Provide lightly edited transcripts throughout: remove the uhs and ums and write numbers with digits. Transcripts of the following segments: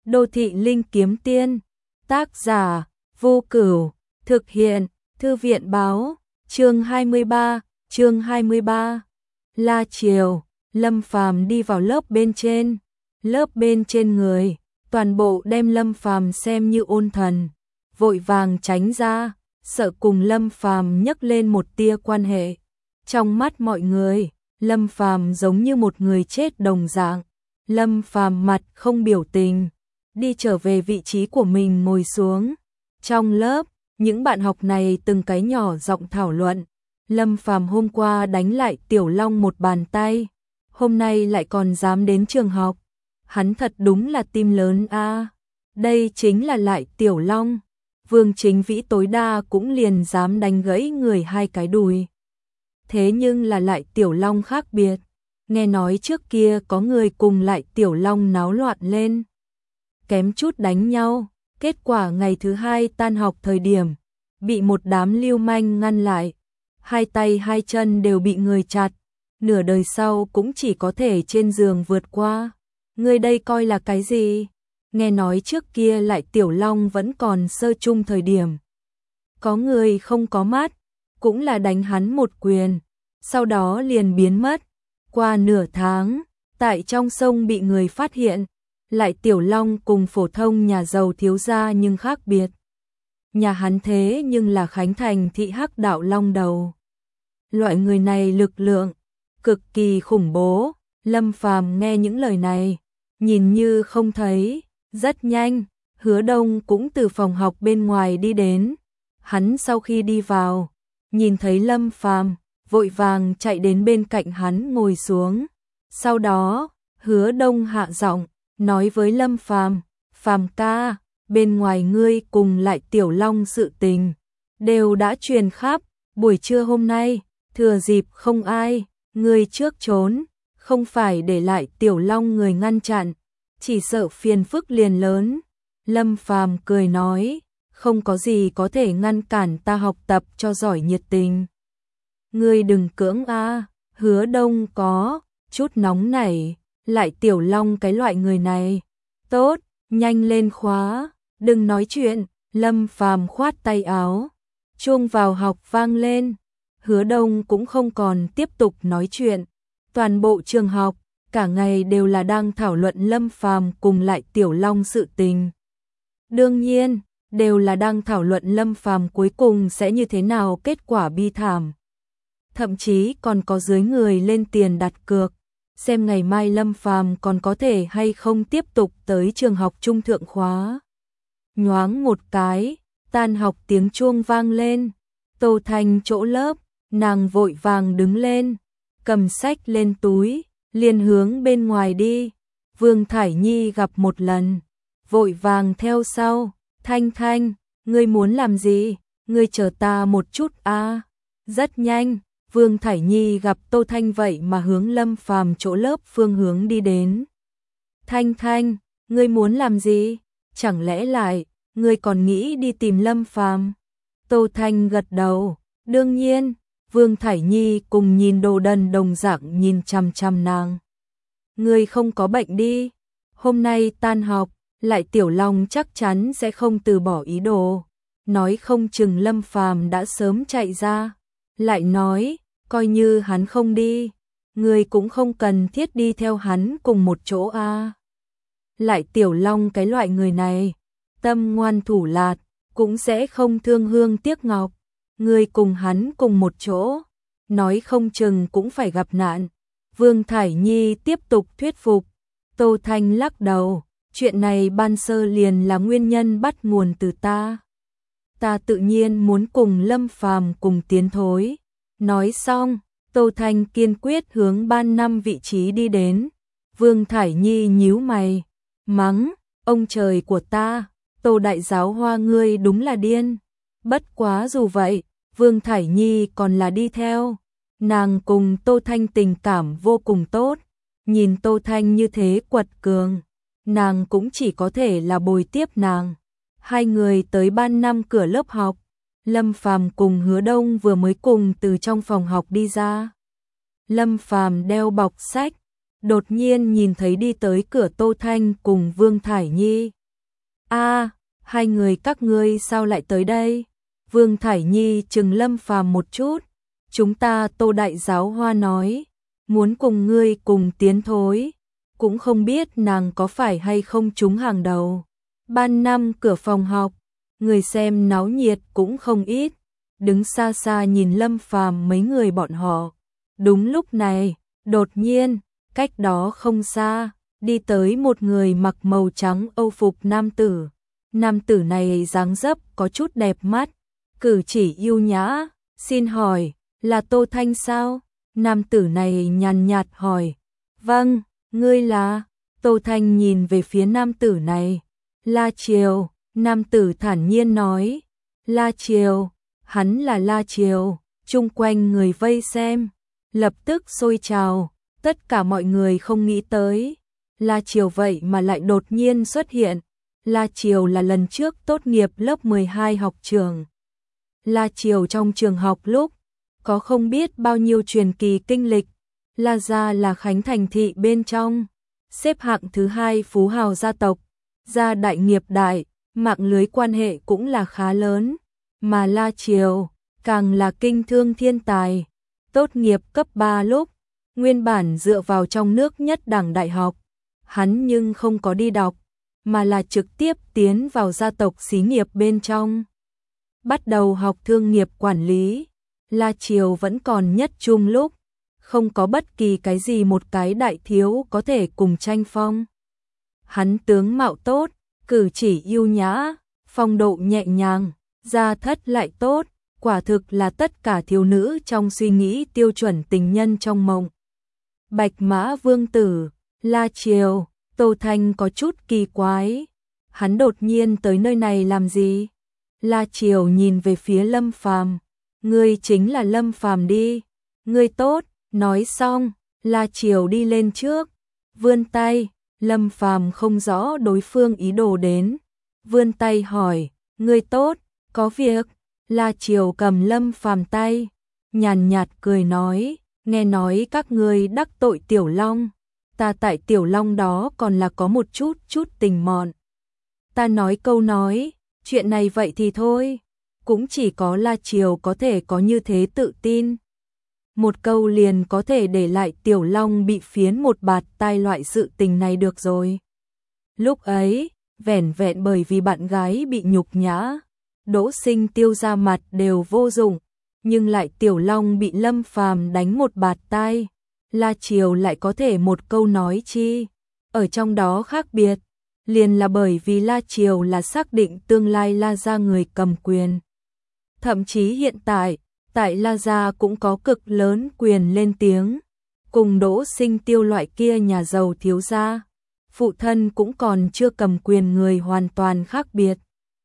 Đô thị linh kiếm tiên. Tác giả: Vô Cửu. Thực hiện: Thư viện báo. Chương 23. La chiều, Lâm Phàm đi vào lớp bên trên. Lớp bên trên người, toàn bộ đem Lâm Phàm xem như ôn thần, vội vàng tránh ra, sợ cùng Lâm Phàm nhắc lên một tia quan hệ. Trong mắt mọi người, Lâm Phàm giống như một người chết đồng dạng. Lâm Phàm mặt không biểu tình, đi trở về vị trí của mình ngồi xuống. Trong lớp, những bạn học này từng cái nhỏ giọng thảo luận. Lâm Phàm hôm qua đánh lại Tiểu Long một bàn tay, hôm nay lại còn dám đến trường học. Hắn thật đúng là tim lớn a. Đây chính là lại Tiểu Long. Vương Chính Vĩ tối đa cũng liền dám đánh gãy người hai cái đùi. Thế nhưng là lại Tiểu Long khác biệt. Nghe nói trước kia có người cùng lại Tiểu Long náo loạn lên, kém chút đánh nhau. Kết quả ngày thứ hai tan học thời điểm, bị một đám lưu manh ngăn lại. Hai tay hai chân đều bị người chặt, nửa đời sau cũng chỉ có thể trên giường vượt qua. Người đây coi là cái gì? Nghe nói trước kia lại Tiểu Long vẫn còn sơ chung thời điểm, có người không có mắt, cũng là đánh hắn một quyền, sau đó liền biến mất. Qua nửa tháng, tại trong sông bị người phát hiện, lại Tiểu Long cùng phổ thông nhà giàu thiếu gia nhưng khác biệt. Nhà hắn thế nhưng là Khánh Thành thị Hắc Đạo Long đầu. Loại người này lực lượng cực kỳ khủng bố. Lâm Phàm nghe những lời này, nhìn như không thấy. Rất nhanh, Hứa Đông cũng từ phòng học bên ngoài đi đến. Hắn sau khi đi vào, nhìn thấy Lâm Phàm, vội vàng chạy đến bên cạnh hắn ngồi xuống. Sau đó, Hứa Đông hạ giọng nói với Lâm Phàm, "Phàm ca, bên ngoài ngươi cùng lại Tiểu Long sự tình đều đã truyền khắp, buổi trưa hôm nay, thừa dịp không ai, ngươi trước trốn, không phải để lại Tiểu Long người ngăn chặn, chỉ sợ phiền phức liền lớn." Lâm Phàm cười nói, "Không có gì có thể ngăn cản ta học tập cho giỏi nhiệt tình. Ngươi đừng cưỡng a." Hứa Đông có chút nóng nảy, lại Tiểu Long cái loại người này. "Tốt, nhanh lên khóa, đừng nói chuyện." Lâm Phàm khoát tay áo. Chuông vào học vang lên. Hứa Đông cũng không còn tiếp tục nói chuyện. Toàn bộ trường học cả ngày đều là đang thảo luận Lâm Phàm cùng lại Tiểu Long sự tình. Đương nhiên, đều là đang thảo luận Lâm Phàm cuối cùng sẽ như thế nào, kết quả bi thảm. Thậm chí còn có dưới người lên tiền đặt cược, xem ngày mai Lâm Phàm còn có thể hay không tiếp tục tới trường học trung thượng khóa. Nhoáng một cái, tan học tiếng chuông vang lên. Tô Thanh chỗ lớp, nàng vội vàng đứng lên, cầm sách lên túi, liền hướng bên ngoài đi. Vương Thải Nhi gặp một lần, vội vàng theo sau. "Thanh Thanh, ngươi muốn làm gì? Ngươi chờ ta một chút a." Rất nhanh, Vương Thải Nhi gặp Tô Thanh vậy mà hướng Lâm Phàm chỗ lớp phương hướng đi đến. "Thanh Thanh, ngươi muốn làm gì? Chẳng lẽ lại ngươi còn nghĩ đi tìm Lâm Phàm?" Tô Thanh gật đầu, đương nhiên. Vương Thải Nhi cùng nhìn đồ đần đồng dạng nhìn chằm chằm nàng. "Ngươi không có bệnh đi? Hôm nay tan học, lại Tiểu Long chắc chắn sẽ không từ bỏ ý đồ. Nói không chừng Lâm Phàm đã sớm chạy ra. Lại nói, coi như hắn không đi, ngươi cũng không cần thiết đi theo hắn cùng một chỗ a." Lại Tiểu Long cái loại người này, tâm ngoan thủ lạt, cũng sẽ không thương hương tiếc ngọc. Ngươi cùng hắn cùng một chỗ, nói không chừng cũng phải gặp nạn. Vương Thải Nhi tiếp tục thuyết phục. Tô Thanh lắc đầu, "Chuyện này ban sơ liền là nguyên nhân bắt nguồn từ ta. Ta tự nhiên muốn cùng Lâm Phàm cùng tiến thối." Nói xong, Tô Thanh kiên quyết hướng ban năm vị trí đi đến. Vương Thải Nhi nhíu mày, mắng, "Ông trời của ta, Tô đại giáo hoa ngươi đúng là điên." Bất quá dù vậy, Vương Thải Nhi còn là đi theo. Nàng cùng Tô Thanh tình cảm vô cùng tốt. Nhìn Tô Thanh như thế quật cường, nàng cũng chỉ có thể là bồi tiếp nàng. Hai người tới ban năm cửa lớp học. Lâm Phàm cùng Hứa Đông vừa mới cùng từ trong phòng học đi ra. Lâm Phàm đeo bọc sách, đột nhiên nhìn thấy đi tới cửa Tô Thanh cùng Vương Thải Nhi. A, hai người các ngươi sao lại tới đây? Vương Thải Nhi trừng Lâm Phàm một chút. Chúng ta Tô đại giáo hoa nói, muốn cùng ngươi cùng tiến thối, cũng không biết nàng có phải hay không trúng hàng đầu. Ban năm cửa phòng học, người xem náo nhiệt cũng không ít, đứng xa xa nhìn Lâm Phàm mấy người bọn họ. Đúng lúc này, đột nhiên, cách đó không xa, đi tới một người mặc màu trắng âu phục nam tử. Nam tử này dáng dấp có chút đẹp mắt, cử chỉ yêu nhã, xin hỏi, là Tô Thanh sao? Nam tử này nhàn nhạt hỏi. Vâng, ngươi là? Tô Thanh nhìn về phía nam tử này. La Triều, nam tử thản nhiên nói. La Triều, hắn là La Triều, chung quanh người vây xem, lập tức sôi trào, tất cả mọi người không nghĩ tới. La Triều vậy mà lại đột nhiên xuất hiện. La Triều là lần trước tốt nghiệp lớp 12 học trường. La Triều trong trường học lúc có không biết bao nhiêu truyền kỳ kinh lịch. La gia là Khánh Thành thị bên trong, xếp hạng thứ 2 phú hào gia tộc, gia đại nghiệp đại, mạng lưới quan hệ cũng là khá lớn, mà La Triều càng là kinh thương thiên tài. Tốt nghiệp cấp 3 lúc, nguyên bản dựa vào trong nước nhất đẳng đại học, hắn nhưng không có đi đọc, mà là trực tiếp tiến vào gia tộc xí nghiệp bên trong. Bắt đầu học thương nghiệp quản lý. La Triều vẫn còn nhất trung lúc, không có bất kỳ cái gì một cái đại thiếu có thể cùng tranh phong. Hắn tướng mạo tốt, cử chỉ yêu nhã, phong độ nhẹ nhàng, gia thất lại tốt, quả thực là tất cả thiếu nữ trong suy nghĩ tiêu chuẩn tình nhân trong mộng. Bạch Mã Vương tử, La Triều, Tô Thanh có chút kỳ quái. Hắn đột nhiên tới nơi này làm gì? La Triều nhìn về phía Lâm Phàm. Ngươi chính là Lâm Phàm đi. Ngươi tốt, nói xong, La Triều đi lên trước, vươn tay, Lâm Phàm không rõ đối phương ý đồ đến, vươn tay hỏi, ngươi tốt, có việc. La Triều cầm Lâm Phàm tay, nhàn nhạt cười nói, nghe nói các ngươi đắc tội Tiểu Long, ta tại Tiểu Long đó còn là có một chút tình mọn. Ta nói câu nói, chuyện này vậy thì thôi, cũng chỉ có La Triều có thể có như thế tự tin. Một câu liền có thể để lại Tiểu Long bị phiến một bạt tai loại sự tình này được rồi. Lúc ấy, vẻn vẹn bởi vì bạn gái bị nhục nhã, Đỗ Sinh Tiêu ra mặt đều vô dụng, nhưng lại Tiểu Long bị Lâm Phàm đánh một bạt tai, La Triều lại có thể một câu nói chi. Ở trong đó khác biệt, liền là bởi vì La Triều là xác định tương lai La gia người cầm quyền. Thậm chí hiện tại, tại La gia cũng có cực lớn quyền lên tiếng, cùng Đỗ Sinh Tiêu loại kia nhà giàu thiếu gia, phụ thân cũng còn chưa cầm quyền người hoàn toàn khác biệt.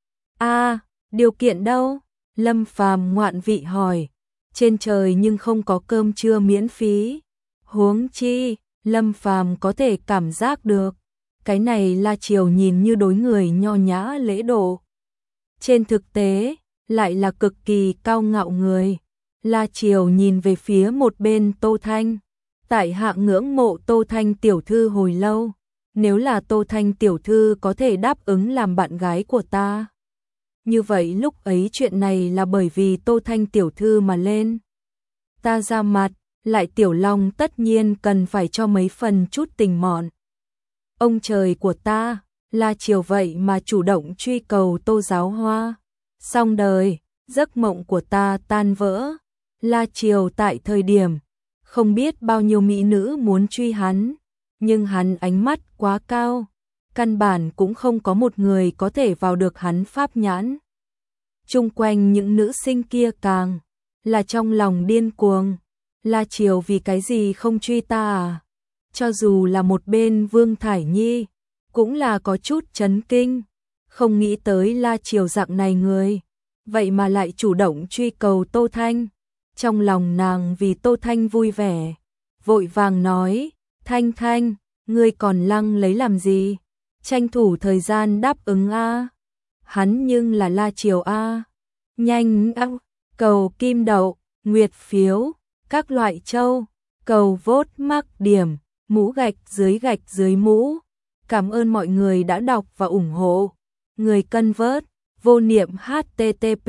A, điều kiện đâu? Lâm Phàm ngoạn vị hỏi. Trên trời nhưng không có cơm trưa miễn phí. Huống chi, Lâm Phàm có thể cảm giác được, cái này La Triều nhìn như đối người nho nhã lễ độ, trên thực tế lại là cực kỳ cao ngạo người. La Triều nhìn về phía một bên Tô Thanh, tại hạ ngưỡng mộ Tô Thanh tiểu thư hồi lâu, nếu là Tô Thanh tiểu thư có thể đáp ứng làm bạn gái của ta, như vậy lúc ấy chuyện này là bởi vì Tô Thanh tiểu thư mà lên. Ta ra mặt, lại Tiểu Long tất nhiên cần phải cho mấy phần chút tình mọn. Ông trời của ta, La Triều vậy mà chủ động truy cầu Tô Giáo Hoa. Xong đời, giấc mộng của ta tan vỡ. La Triều tại thời điểm, không biết bao nhiêu mỹ nữ muốn truy hắn, nhưng hắn ánh mắt quá cao, căn bản cũng không có một người có thể vào được hắn pháp nhãn. Chung quanh những nữ sinh kia càng là trong lòng điên cuồng. La Triều vì cái gì không truy ta à? Cho dù là một bên Vương Thải Nhi, cũng là có chút chấn kinh, không nghĩ tới La Triều dạng này người, vậy mà lại chủ động truy cầu Tô Thanh. Trong lòng nàng vì Tô Thanh vui vẻ, vội vàng nói, Thanh Thanh, ngươi còn lăng lấy làm gì? Tranh thủ thời gian đáp ứng a. Hắn nhưng là La Triều a. Nhanh cầu kim đậu, nguyệt phiếu, các loại châu, cầu vote mắc điểm, mũ gạch dưới mũ. Cảm ơn mọi người đã đọc và ủng hộ. Người cân vớt, vô niệm http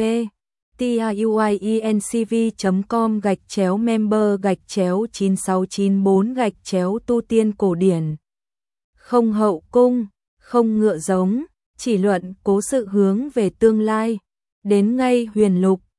tiuincv.com/member/9694/tu tiên cổ điển. Không hậu cung, không ngựa giống, chỉ luận cố sự hướng về tương lai. Đến ngay huyền lục,